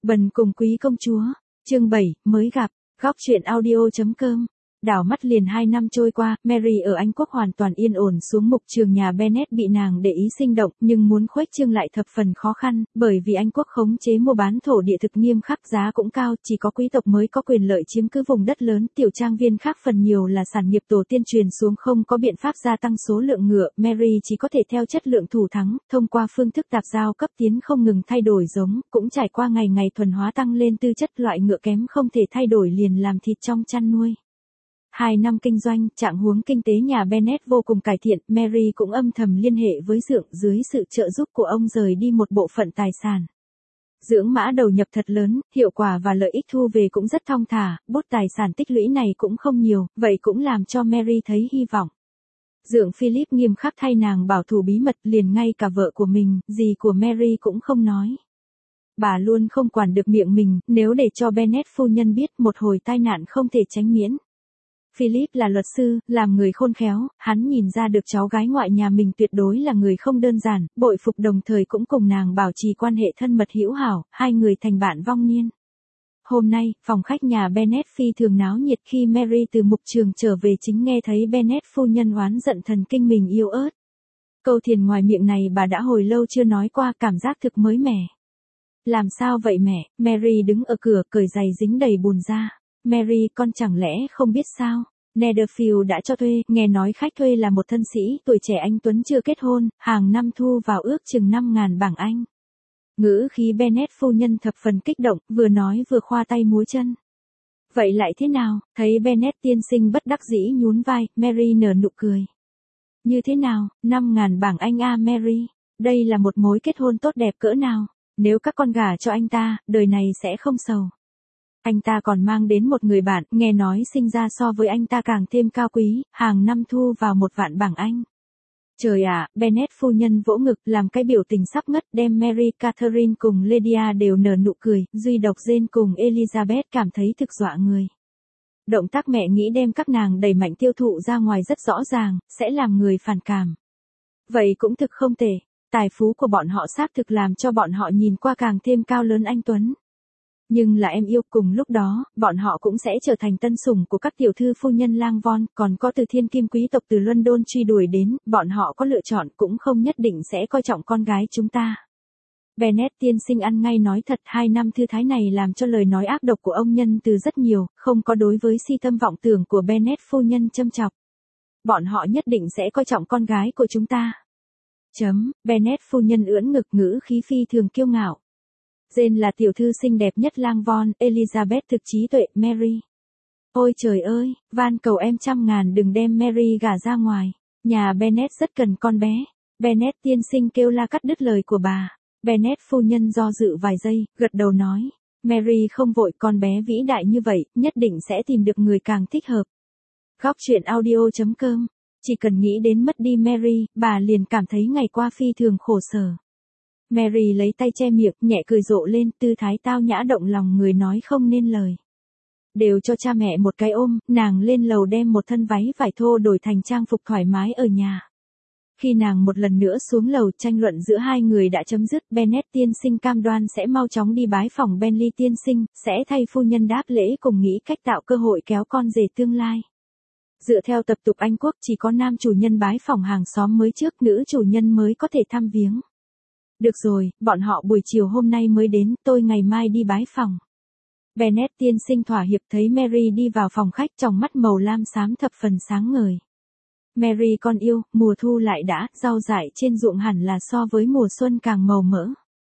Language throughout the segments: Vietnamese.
Bần cùng quý công chúa, chương 7, mới gặp, góc truyện audio.com. Đảo mắt liền 2 năm trôi qua, Mary ở Anh Quốc hoàn toàn yên ổn xuống mục trường nhà Bennet bị nàng để ý sinh động, nhưng muốn khuếch trương lại thập phần khó khăn, bởi vì Anh Quốc khống chế mua bán thổ địa thực nghiêm khắc, giá cũng cao, chỉ có quý tộc mới có quyền lợi chiếm cứ vùng đất lớn, tiểu trang viên khác phần nhiều là sản nghiệp tổ tiên truyền xuống không có biện pháp gia tăng số lượng ngựa, Mary chỉ có thể theo chất lượng thủ thắng, thông qua phương thức tạp giao cấp tiến không ngừng thay đổi giống, cũng trải qua ngày ngày thuần hóa tăng lên tư chất loại ngựa kém không thể thay đổi liền làm thịt trong chăn nuôi. 2 năm kinh doanh, trạng huống kinh tế nhà Bennet vô cùng cải thiện, Mary cũng âm thầm liên hệ với Dượng dưới sự trợ giúp của ông rời đi một bộ phận tài sản. Dưỡng mã đầu nhập thật lớn, hiệu quả và lợi ích thu về cũng rất thong thả, bút tài sản tích lũy này cũng không nhiều, vậy cũng làm cho Mary thấy hy vọng. Dượng Philip nghiêm khắc thay nàng bảo thủ bí mật, liền ngay cả vợ của mình, dì của Mary cũng không nói. Bà luôn không quản được miệng mình, nếu để cho Bennet phu nhân biết một hồi tai nạn không thể tránh miễn. Philip là luật sư, làm người khôn khéo, hắn nhìn ra được cháu gái ngoại nhà mình tuyệt đối là người không đơn giản, bội phục đồng thời cũng cùng nàng bảo trì quan hệ thân mật hữu hảo, hai người thành bạn vong niên. Hôm nay, phòng khách nhà Bennet phi thường náo nhiệt khi Mary từ mục trường trở về chính nghe thấy Bennet phu nhân oán giận thần kinh mình yêu ớt. Câu thiền ngoài miệng này bà đã hồi lâu chưa nói qua, cảm giác thực mới mẻ. Làm sao vậy mẹ? Mary đứng ở cửa cởi giày dính đầy bùn ra. Mary, con chẳng lẽ không biết sao? Netherfield đã cho thuê, nghe nói khách thuê là một thân sĩ, tuổi trẻ anh tuấn chưa kết hôn, hàng năm thu vào ước chừng 5.000 bảng Anh. Ngữ khí Bennet phu nhân thập phần kích động, vừa nói vừa khoa tay múa chân. Vậy lại thế nào? Thấy Bennet tiên sinh bất đắc dĩ nhún vai, Mary nở nụ cười. Như thế nào? 5.000 bảng Anh à Mary? Đây là một mối kết hôn tốt đẹp cỡ nào? Nếu các con gả cho anh ta, đời này sẽ không sầu. Anh ta còn mang đến một người bạn, nghe nói sinh ra so với anh ta càng thêm cao quý, hàng năm thu vào 1 vạn bảng Anh. Trời ạ, Bennet phu nhân vỗ ngực làm cái biểu tình sắp ngất, đem Mary Catherine cùng Lydia đều nở nụ cười, duy độc Jane cùng Elizabeth cảm thấy thực dọa người. Động tác mẹ nghĩ đem các nàng đẩy mạnh tiêu thụ ra ngoài rất rõ ràng, sẽ làm người phản cảm. Vậy cũng thực không tệ, tài phú của bọn họ xác thực làm cho bọn họ nhìn qua càng thêm cao lớn anh tuấn. Nhưng là em yêu, cùng lúc đó, bọn họ cũng sẽ trở thành tân sủng của các tiểu thư phu nhân lang von, còn có từ thiên kim quý tộc từ London truy đuổi đến, bọn họ có lựa chọn cũng không nhất định sẽ coi trọng con gái chúng ta. Bennet tiên sinh ăn ngay nói thật, 2 năm thư thái này làm cho lời nói ác độc của ông nhân từ rất nhiều, không có đối với si tâm vọng tưởng của Bennet phu nhân châm chọc. Bọn họ nhất định sẽ coi trọng con gái của chúng ta. Bennet phu nhân ưỡn ngực ngữ khí phi thường kiêu ngạo. Jane là tiểu thư xinh đẹp nhất lang von, Elizabeth thực trí tuệ, Mary. Ôi trời ơi, van cầu em 100.000 đừng đem Mary gả ra ngoài. Nhà Bennet rất cần con bé. Bennet tiên sinh kêu la cắt đứt lời của bà. Bennet phu nhân do dự vài giây, gật đầu nói. Mary không vội, con bé vĩ đại như vậy, nhất định sẽ tìm được người càng thích hợp. Góc truyện audio.com. Chỉ cần nghĩ đến mất đi Mary, bà liền cảm thấy ngày qua phi thường khổ sở. Mary lấy tay che miệng, nhẹ cười rộ lên, tư thái tao nhã động lòng người nói không nên lời. Đều cho cha mẹ một cái ôm, nàng lên lầu đem một thân váy vải thô đổi thành trang phục thoải mái ở nhà. Khi nàng một lần nữa xuống lầu, tranh luận giữa hai người đã chấm dứt, Bennet tiên sinh cam đoan sẽ mau chóng đi bái phòng Bentley tiên sinh, sẽ thay phu nhân đáp lễ cùng nghĩ cách tạo cơ hội kéo con rể tương lai. Dựa theo tập tục Anh Quốc chỉ có nam chủ nhân bái phòng hàng xóm mới trước, nữ chủ nhân mới có thể thăm viếng. Được rồi, bọn họ buổi chiều hôm nay mới đến, tôi ngày mai đi bái phòng. Bennet tiên sinh thỏa hiệp thấy Mary đi vào phòng khách, tròng mắt màu lam xám thập phần sáng ngời. Mary con yêu, mùa thu lại đã, rau dại trên ruộng hẳn là so với mùa xuân càng màu mỡ.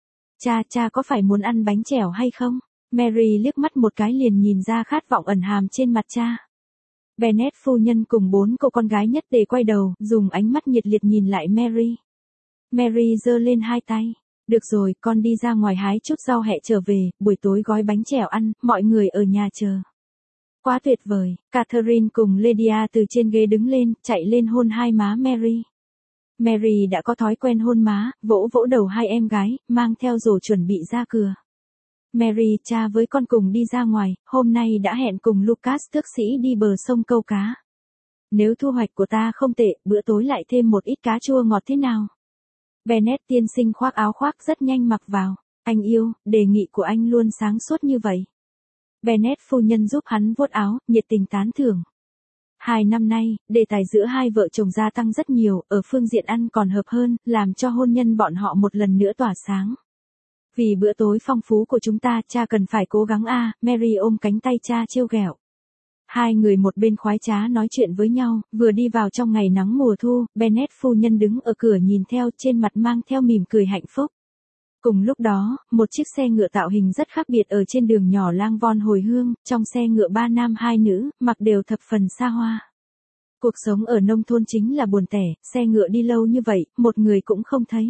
Cha có phải muốn ăn bánh chèo hay không? Mary liếc mắt một cái liền nhìn ra khát vọng ẩn hàm trên mặt cha. Bennet phu nhân cùng 4 cô con gái nhất tề quay đầu, dùng ánh mắt nhiệt liệt nhìn lại Mary. Mary giơ lên 2 tay. Được rồi, con đi ra ngoài hái chút rau hẹ trở về, buổi tối gói bánh chèo ăn, mọi người ở nhà chờ. Quá tuyệt vời, Catherine cùng Lydia từ trên ghế đứng lên, chạy lên hôn hai má Mary. Mary đã có thói quen hôn má, vỗ vỗ đầu hai em gái, mang theo rổ chuẩn bị ra cửa. Mary, cha với con cùng đi ra ngoài, hôm nay đã hẹn cùng Lucas tước sĩ đi bờ sông câu cá. Nếu thu hoạch của ta không tệ, bữa tối lại thêm một ít cá chua ngọt thế nào? Bennet tiên sinh khoác áo khoác rất nhanh mặc vào. Anh yêu, đề nghị của anh luôn sáng suốt như vậy. Bennett phu nhân giúp hắn vuốt áo, nhiệt tình tán thưởng. 2 năm nay, đề tài giữa hai vợ chồng gia tăng rất nhiều, ở phương diện ăn còn hợp hơn, làm cho hôn nhân bọn họ một lần nữa tỏa sáng. Vì bữa tối phong phú của chúng ta, cha cần phải cố gắng a. Mary ôm cánh tay cha trêu ghẹo. Hai người một bên khoái trá nói chuyện với nhau, vừa đi vào trong ngày nắng mùa thu, Bennett phu nhân đứng ở cửa nhìn theo, trên mặt mang theo mỉm cười hạnh phúc. Cùng lúc đó, một chiếc xe ngựa tạo hình rất khác biệt ở trên đường nhỏ Lang Von hồi hương, trong xe ngựa 3 nam 2 nữ, mặc đều thập phần xa hoa. Cuộc sống ở nông thôn chính là buồn tẻ, xe ngựa đi lâu như vậy, một người cũng không thấy.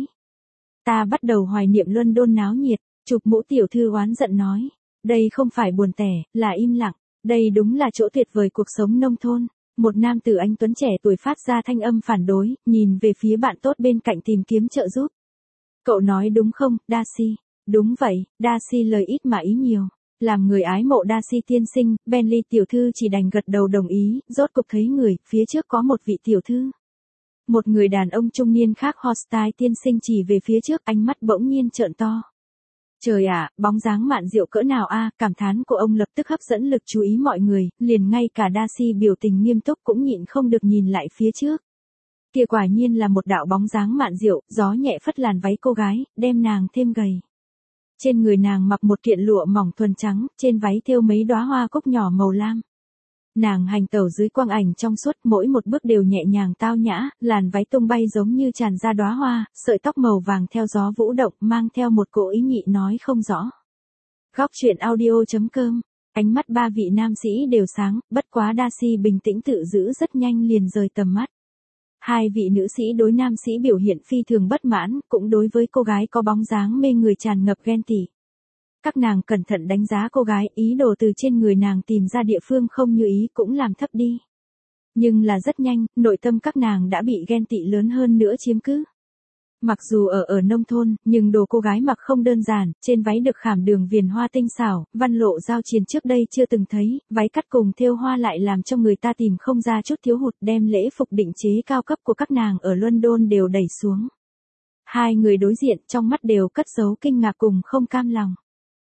Ta bắt đầu hoài niệm London náo nhiệt, Chụp Mũ tiểu thư oán giận nói. Đây không phải buồn tẻ, là im lặng. Đây đúng là chỗ tuyệt vời cuộc sống nông thôn. Một nam tử anh tuấn trẻ tuổi phát ra thanh âm phản đối, nhìn về phía bạn tốt bên cạnh tìm kiếm trợ giúp. Cậu nói đúng không, Darcy? Đúng vậy, Darcy lời ít mà ý nhiều. Làm người ái mộ Darcy tiên sinh, Bentley tiểu thư chỉ đành gật đầu đồng ý, rốt cục thấy người, phía trước có một vị tiểu thư. Một người đàn ông trung niên khác Hostile tiên sinh chỉ về phía trước, ánh mắt bỗng nhiên trợn to. Trời ạ, bóng dáng mạn diệu cỡ nào a, cảm thán của ông lập tức hấp dẫn lực chú ý mọi người, liền ngay cả Darcy biểu tình nghiêm túc cũng nhịn không được nhìn lại phía trước. Kia quả nhiên là một đạo bóng dáng mạn diệu, gió nhẹ phất làn váy cô gái, đem nàng thêm gầy. Trên người nàng mặc một kiện lụa mỏng thuần trắng, trên váy thêu mấy đóa hoa cúc nhỏ màu lam. Nàng hành tẩu dưới quang ảnh trong suốt, mỗi một bước đều nhẹ nhàng tao nhã, làn váy tung bay giống như tràn ra đóa hoa, sợi tóc màu vàng theo gió vũ động, mang theo một cỗ ý nhị nói không rõ. Góc truyện audio.com, ánh mắt ba vị nam sĩ đều sáng, bất quá Darcy bình tĩnh tự giữ rất nhanh liền rời tầm mắt. Hai vị nữ sĩ đối nam sĩ biểu hiện phi thường bất mãn, cũng đối với cô gái có bóng dáng mê người tràn ngập ghen tị. Các nàng cẩn thận đánh giá cô gái, ý đồ từ trên người nàng tìm ra địa phương không như ý cũng làm thấp đi. Nhưng là rất nhanh, nội tâm các nàng đã bị ghen tị lớn hơn nữa chiếm cứ. Mặc dù ở nông thôn, nhưng đồ cô gái mặc không đơn giản, trên váy được khảm đường viền hoa tinh xảo, văn lộ giao triền trước đây chưa từng thấy, váy cắt cùng thêu hoa lại làm cho người ta tìm không ra chút thiếu hụt, đem lễ phục định chế cao cấp của các nàng ở London đều đẩy xuống. Hai người đối diện trong mắt đều cất giấu kinh ngạc cùng không cam lòng.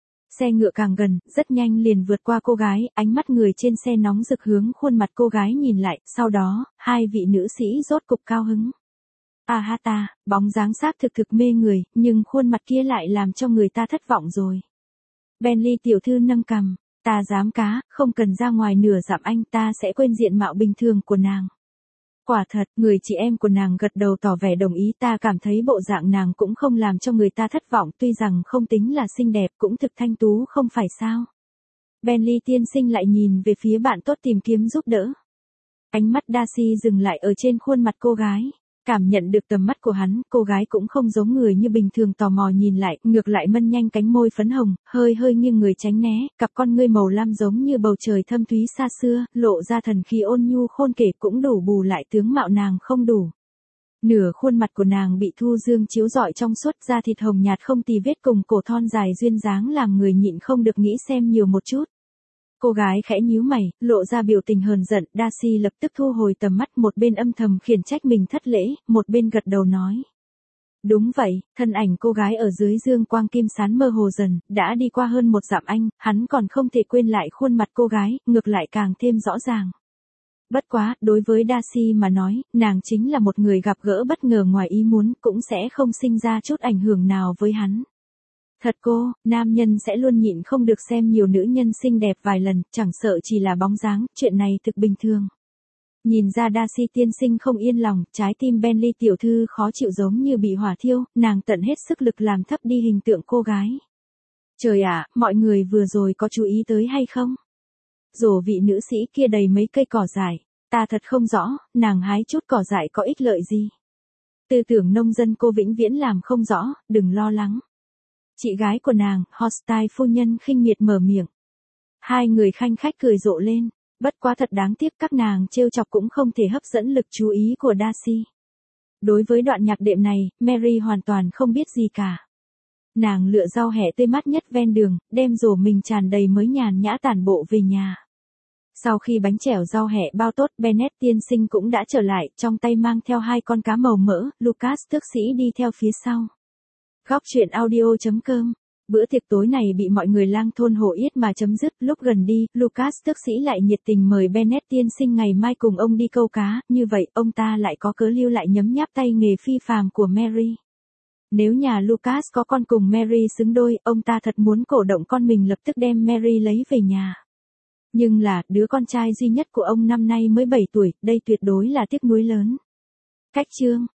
Xe ngựa càng gần, rất nhanh liền vượt qua cô gái, ánh mắt người trên xe nóng rực hướng khuôn mặt cô gái nhìn lại, sau đó, hai vị nữ sĩ rốt cục cao hứng. À ha ta, bóng dáng xác thực mê người, nhưng khuôn mặt kia lại làm cho người ta thất vọng rồi. Bentley tiểu thư nâng cằm, ta dám cá, không cần ra ngoài nửa dặm anh, ta sẽ quên diện mạo bình thường của nàng. Quả thật, người chị em của nàng gật đầu tỏ vẻ đồng ý, ta cảm thấy bộ dạng nàng cũng không làm cho người ta thất vọng, tuy rằng không tính là xinh đẹp cũng thực thanh tú không phải sao. Bentley tiên sinh lại nhìn về phía bạn tốt tìm kiếm giúp đỡ. Ánh mắt Darcy dừng lại ở trên khuôn mặt cô gái. Cảm nhận được tầm mắt của hắn, cô gái cũng không giống người như bình thường tò mò nhìn lại, ngược lại mân nhanh cánh môi phấn hồng, hơi nghiêng người tránh né, cặp con ngươi màu lam giống như bầu trời thâm thúy xa xưa, lộ ra thần khí ôn nhu khôn kể cũng đủ bù lại tướng mạo nàng không đủ. Nửa khuôn mặt của nàng bị thu dương chiếu rọi trong suốt, da thịt hồng nhạt không tì vết cùng cổ thon dài duyên dáng làm người nhịn không được nghĩ xem nhiều một chút. Cô gái khẽ nhíu mày, lộ ra biểu tình hờn giận, Darcy lập tức thu hồi tầm mắt, một bên âm thầm khiển trách mình thất lễ, một bên gật đầu nói. Đúng vậy, thân ảnh cô gái ở dưới dương quang kim sán mơ hồ dần, đã đi qua hơn một dặm anh, hắn còn không thể quên lại khuôn mặt cô gái, ngược lại càng thêm rõ ràng. Bất quá, đối với Darcy mà nói, nàng chính là một người gặp gỡ bất ngờ ngoài ý muốn, cũng sẽ không sinh ra chút ảnh hưởng nào với hắn. Thật cô, nam nhân sẽ luôn nhịn không được xem nhiều nữ nhân xinh đẹp vài lần, chẳng sợ chỉ là bóng dáng, chuyện này thực bình thường. Nhìn ra Darcy tiên sinh không yên lòng, trái tim Bentley tiểu thư khó chịu giống như bị hỏa thiêu, nàng tận hết sức lực làm thấp đi hình tượng cô gái. Trời ạ, mọi người vừa rồi có chú ý tới hay không? Rổ vị nữ sĩ kia đầy mấy cây cỏ dại, ta thật không rõ, nàng hái chút cỏ dại có ích lợi gì. Tư tưởng nông dân cô vĩnh viễn làm không rõ, đừng lo lắng. Chị gái của nàng, Hostile phu nhân khinh miệt mở miệng. Hai người khanh khách cười rộ lên, bất quá thật đáng tiếc các nàng trêu chọc cũng không thể hấp dẫn lực chú ý của Darcy. Đối với đoạn nhạc đệm này, Mary hoàn toàn không biết gì cả. Nàng lựa rau hẹ tươi mát nhất ven đường, đem rổ mình tràn đầy mới nhàn nhã tản bộ về nhà. Sau khi bánh chèo rau hẹ bao tốt, Bennett tiên sinh cũng đã trở lại, trong tay mang theo 2 con cá màu mỡ, Lucas tước sĩ đi theo phía sau. Góc truyện audio.com Bữa tiệc tối này bị mọi người lang thôn hổ yết mà chấm dứt, lúc gần đi, Lucas tước sĩ lại nhiệt tình mời Bennet tiên sinh ngày mai cùng ông đi câu cá, như vậy ông ta lại có cớ lưu lại nhấm nháp tay nghề phi phàm của Mary. Nếu nhà Lucas có con cùng Mary xứng đôi, ông ta thật muốn cổ động con mình lập tức đem Mary lấy về nhà. Nhưng là, đứa con trai duy nhất của ông năm nay mới 7 tuổi, đây tuyệt đối là tiếc nuối lớn. Cách chương